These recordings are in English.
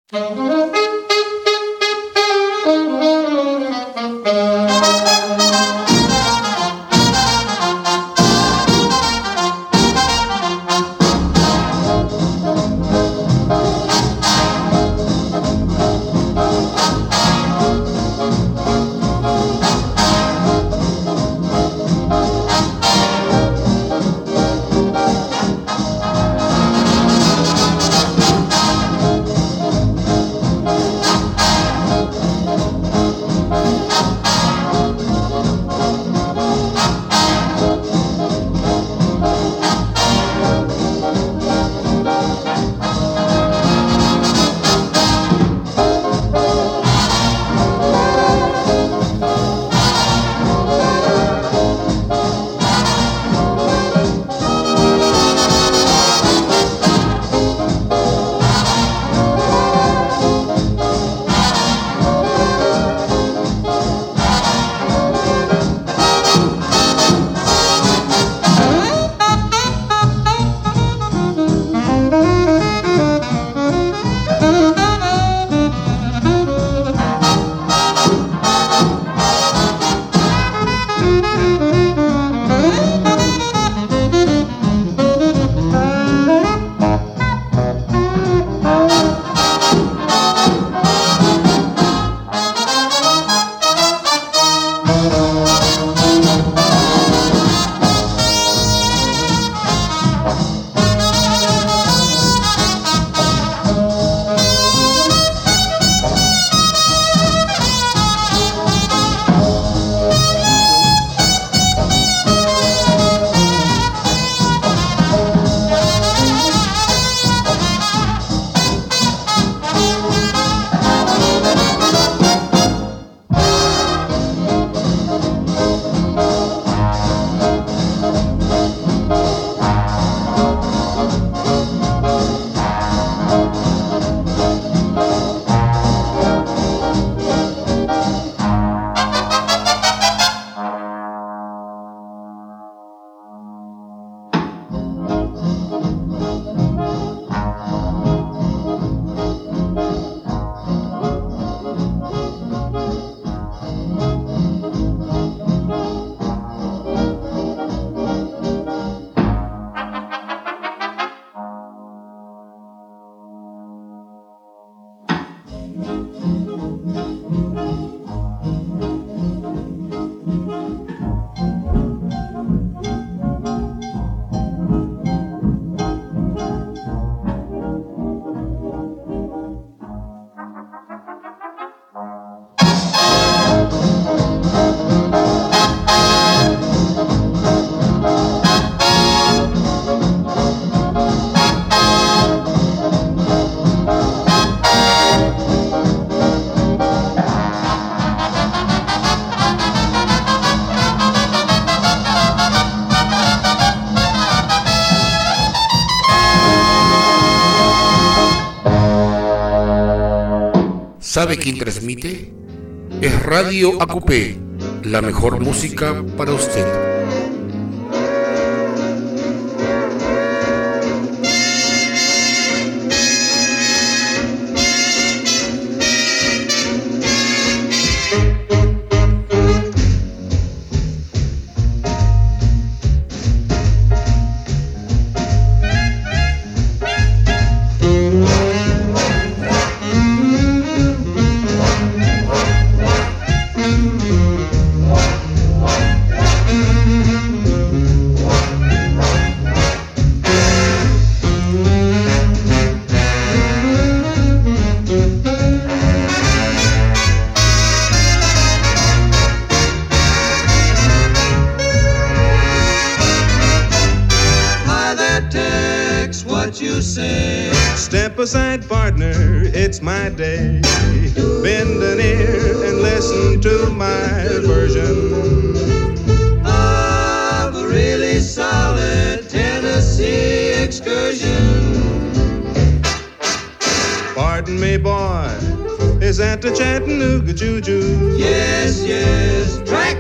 ¿Sabe quién transmite? Es Radio AQP, la mejor música para usted. Step aside, partner, it's my day. Bend an ear and listen to my version of a really solid Tennessee excursion. Pardon me, boy, is that the Chattanooga Choo-Choo? Yes, yes, track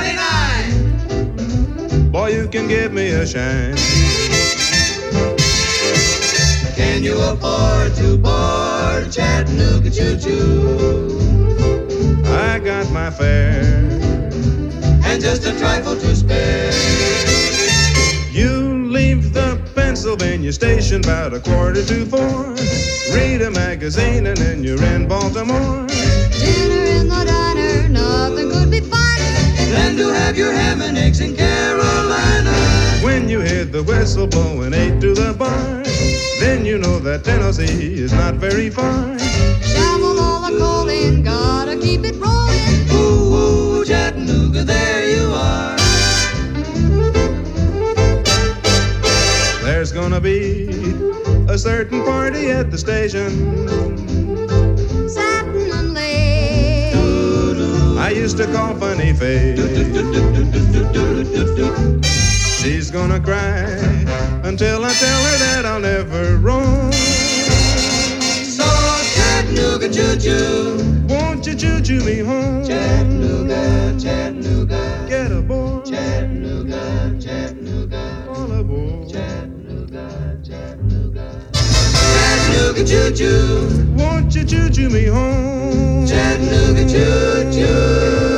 29. Boy, you can give me a shine. Can you afford to board Chattanooga? Chattanooga choo-choo. I got my fare and just a trifle to spare. You leave the Pennsylvania station about 3:45. Read a magazine and then you're in Baltimore. Dinner in the diner, nothing could be finer than to have your ham and eggs in Carolina. When you hear the whistle blowing 8 to the bar, then you know that Tennessee is not very far. Shovel all the coal in, gotta keep it rolling. Ooh, ooh, Chattanooga, there you are. There's gonna be a certain party at the station. Satin and lace, I used to call Funny Face. She's gonna cry until I tell her that I'll never roam. So Chattanooga choo-choo, won't you choo-choo me home? Chattanooga, Chattanooga, get aboard. Chattanooga, Chattanooga, all aboard. Chattanooga, Chattanooga, Chattanooga choo-choo, won't you choo-choo me home? Chattanooga choo-choo.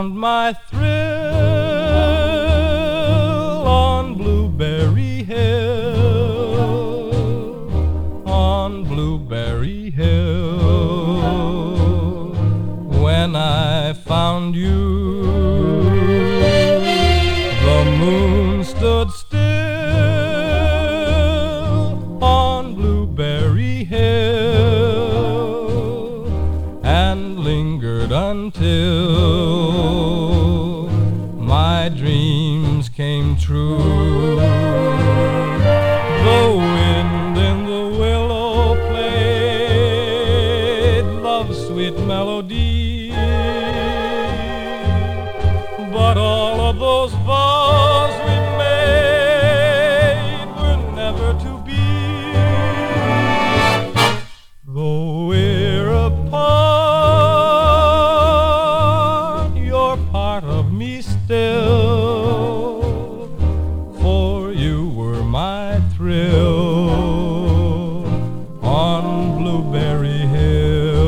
found my thrill on Blueberry Hill, on Blueberry Hill. When I found you, the moon stood still on Blueberry Hill and lingered until my dreams came true. The wind in the willow played love's sweet melody, but all of those vows we made were never to be. Though we're apart, you're part of me still, for you were my thrill on Blueberry Hill.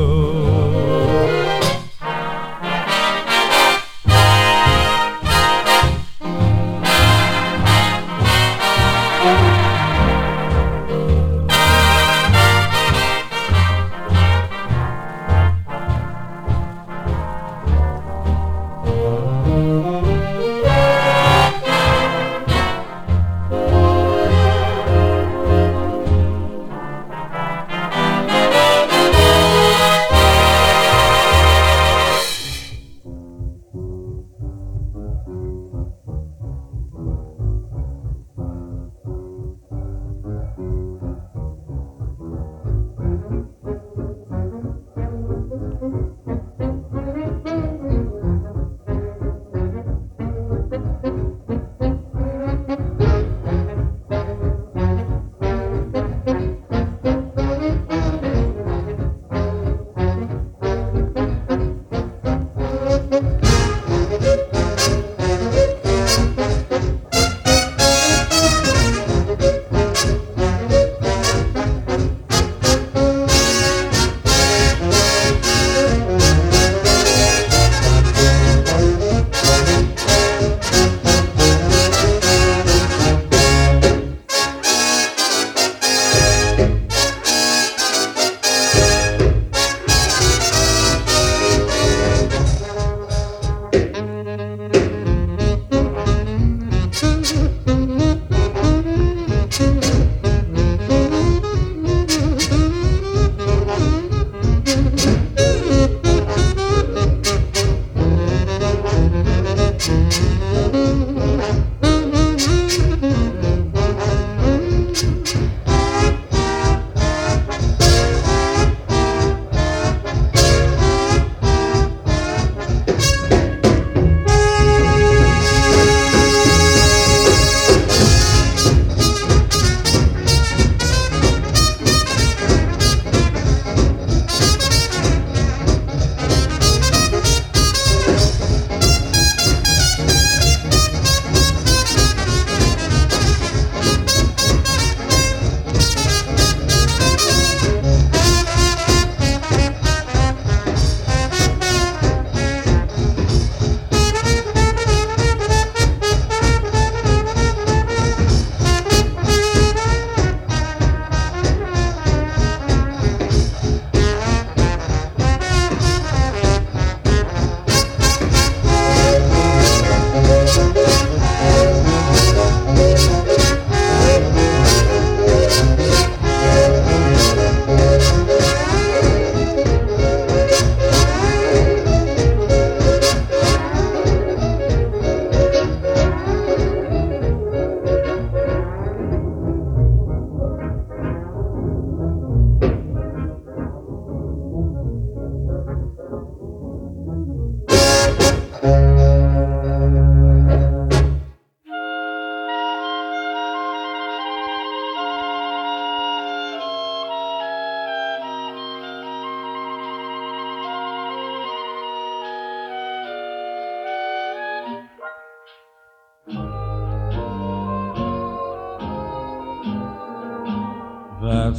That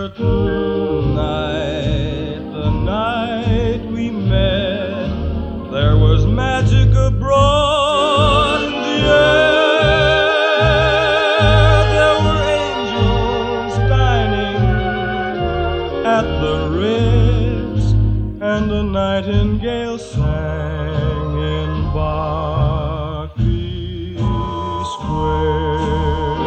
certain night, the night we met, there was magic the Ritz, and a nightingale sang in Berkeley Square.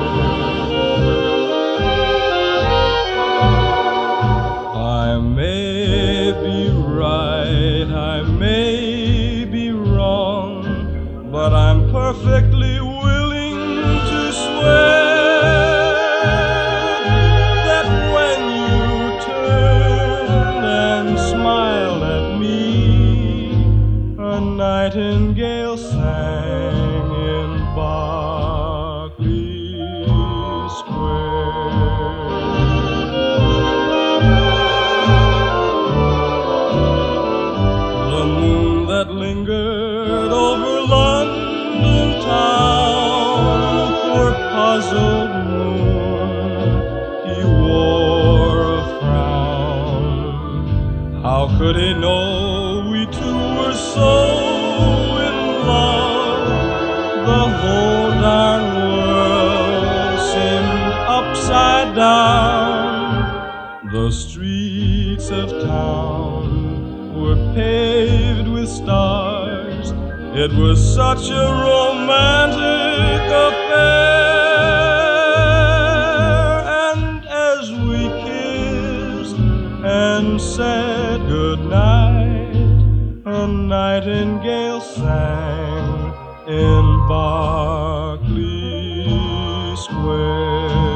I may be right, I may be wrong, but I'm perfectly willing to swear that when you turned and smiled at me, a nightingale sang in Berkeley Square. The moon that lingered over London town, poor puzzled moon, he wore a frown. How could he know we two were so in love? The whole darn world seemed upside down. The streets of town were paved with stars. It was such a romantic affair. And as we kissed and said goodnight, a nightingale sang in Berkeley Square.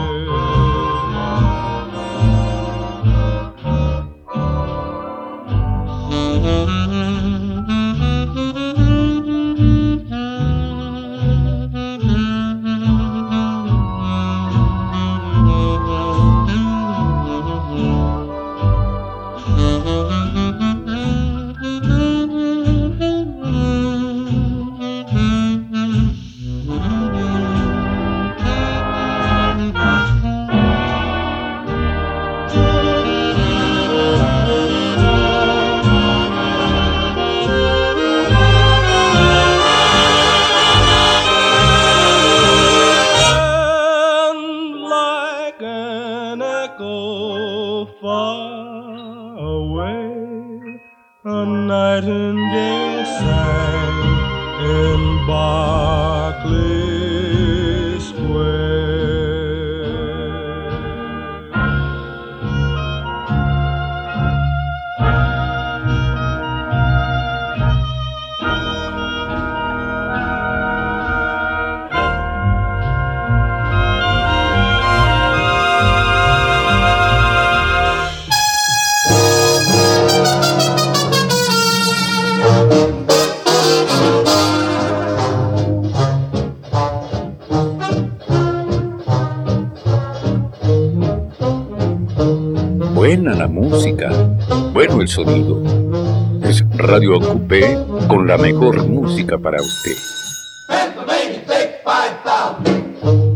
Buena la música, bueno el sonido. Es Radio Acupé con la mejor música para usted. Pennsylvania State 5000.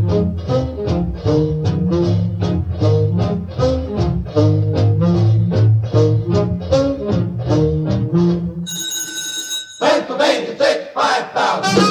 Pennsylvania State 5000.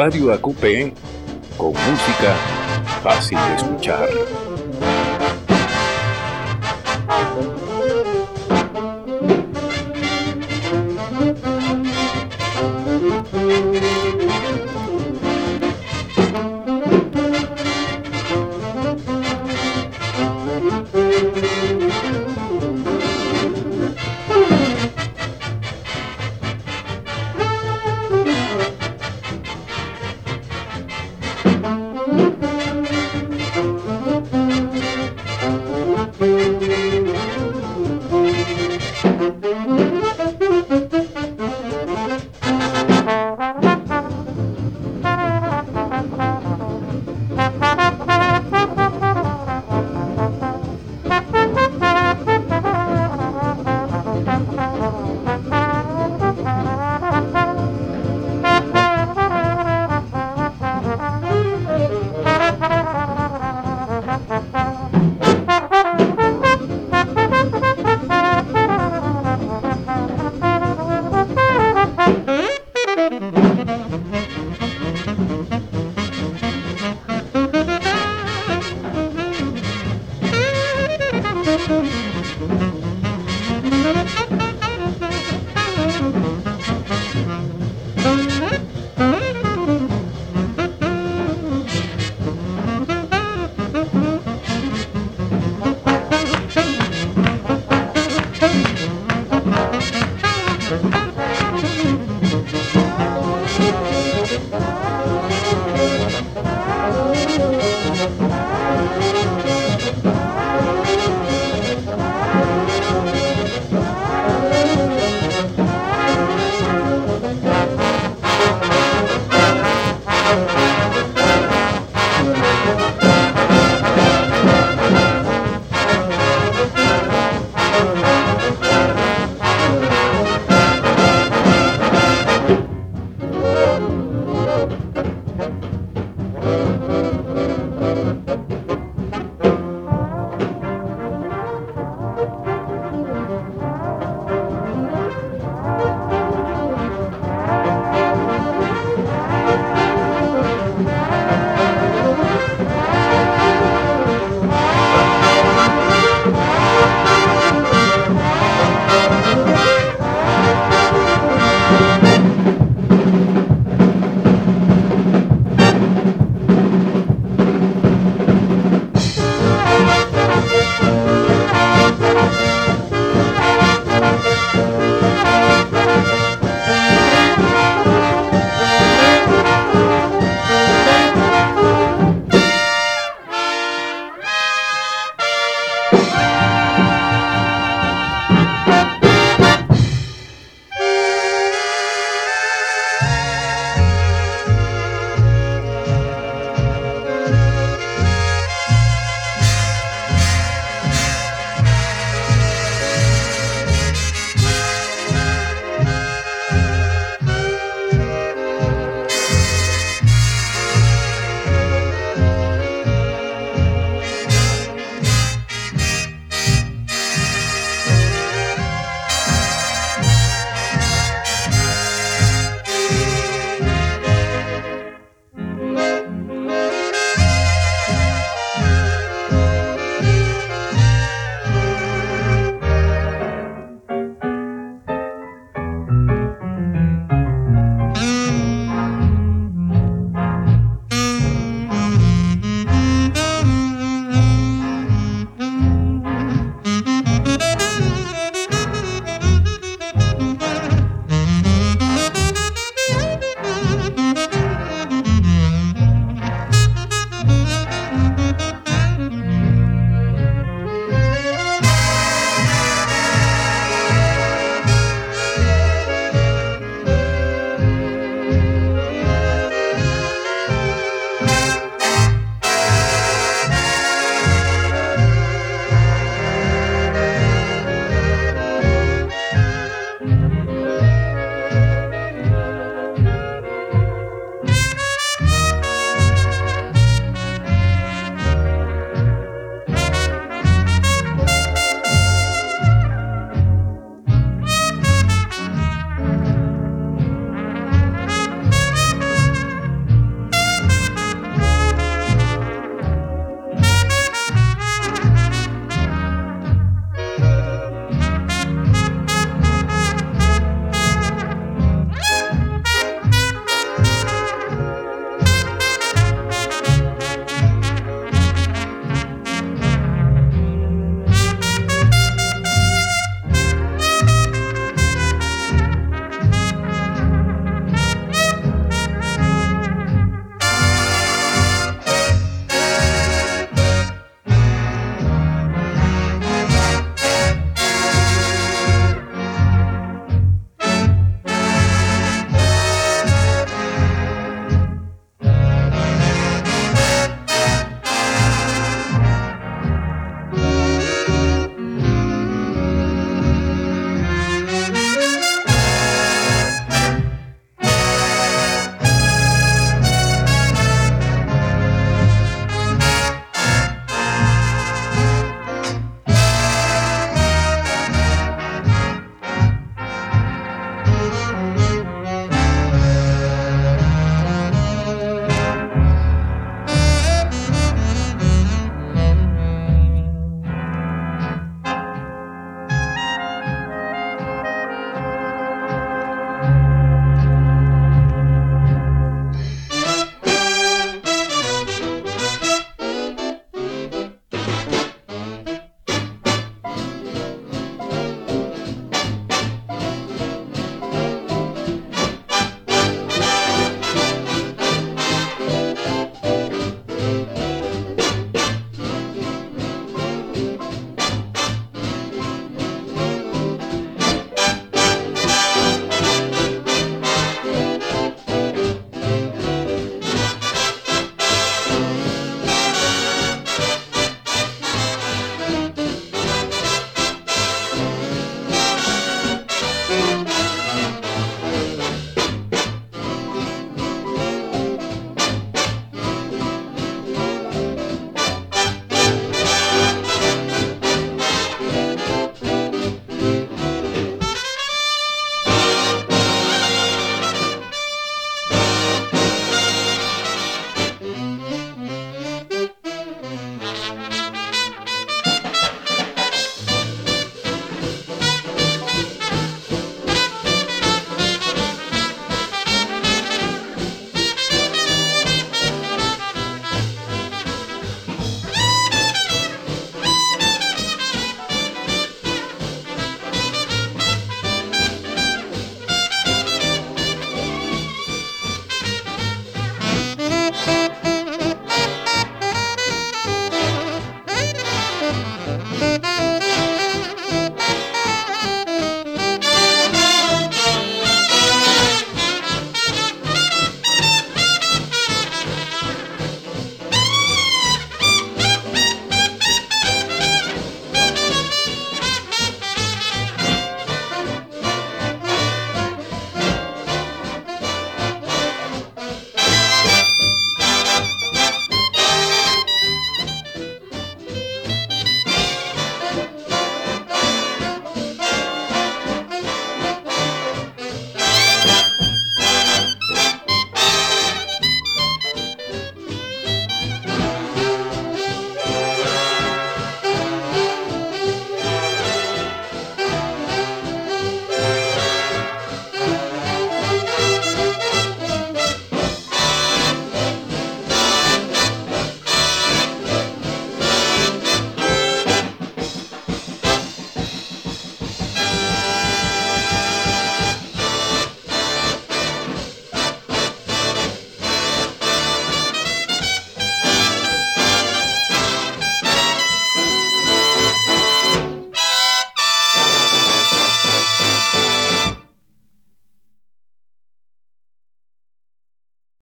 Radio AQP, con música fácil de escuchar.